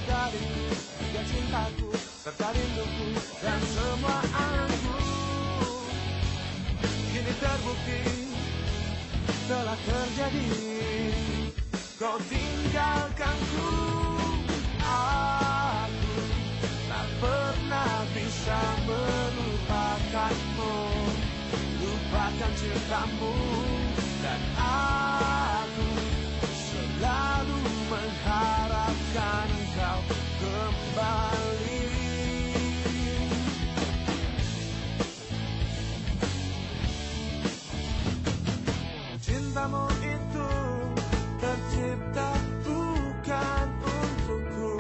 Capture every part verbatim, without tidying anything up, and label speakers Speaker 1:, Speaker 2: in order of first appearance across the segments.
Speaker 1: dariku, hingga cintaku, serta rinduku, dan semua anganku. Kini terbukti telah terjadi, kau tinggalkanku. Aku tak pernah bisa melupakanmu, lupakan cintamu, dan aku selalu mengharapkan engkau kembali. Cintamu itu tercipta bukan untukku,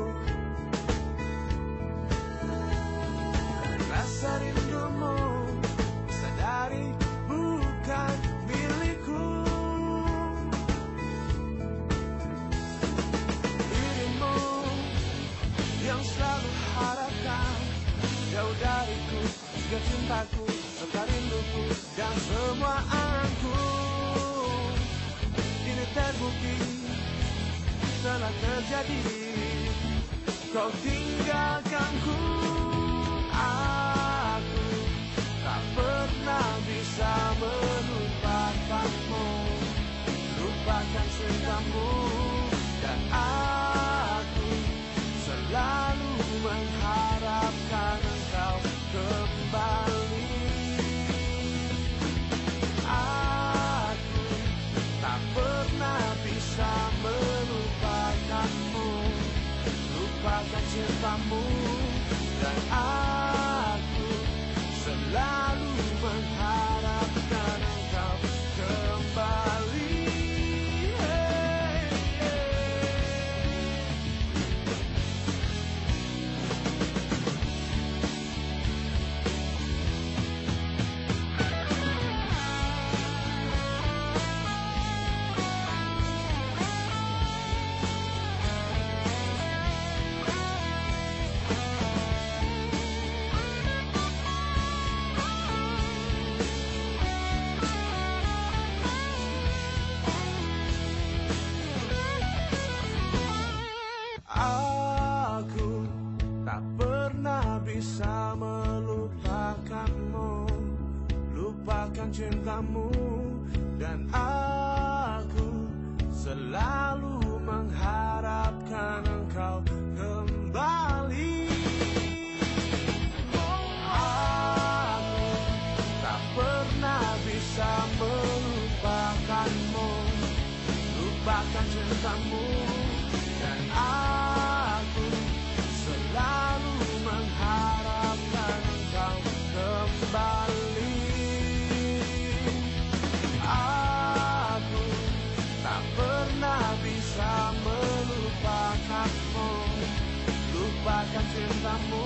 Speaker 1: rasa rindumu sadari bukan milikku. Dirimu yang selalu harapkan, jauh dariku, juga cintaku, serta rinduku, dan semua anganku. Kini terbukti telah terjadi, kau tinggalkanku. Aku tak pernah bisa melupakanmu, lupakan cintamu, dan aku selalu mengharapkan engkau kembali. Aku tak pernah bisa melupakanmu, lupakan cintamu, dan aku selalu mengharapkan engkau kembali. Hey, aku tak pernah bisa melupakanmu, lupakan cintamu, dan aku selalu mengharapkan engkau kembali. Aku tak pernah bisa melupakanmu, lupakan cintamu, dan aku selalu mengharapkan engkau kembali. Aku tak pernah bisa melupakanmu, lupakan cintamu,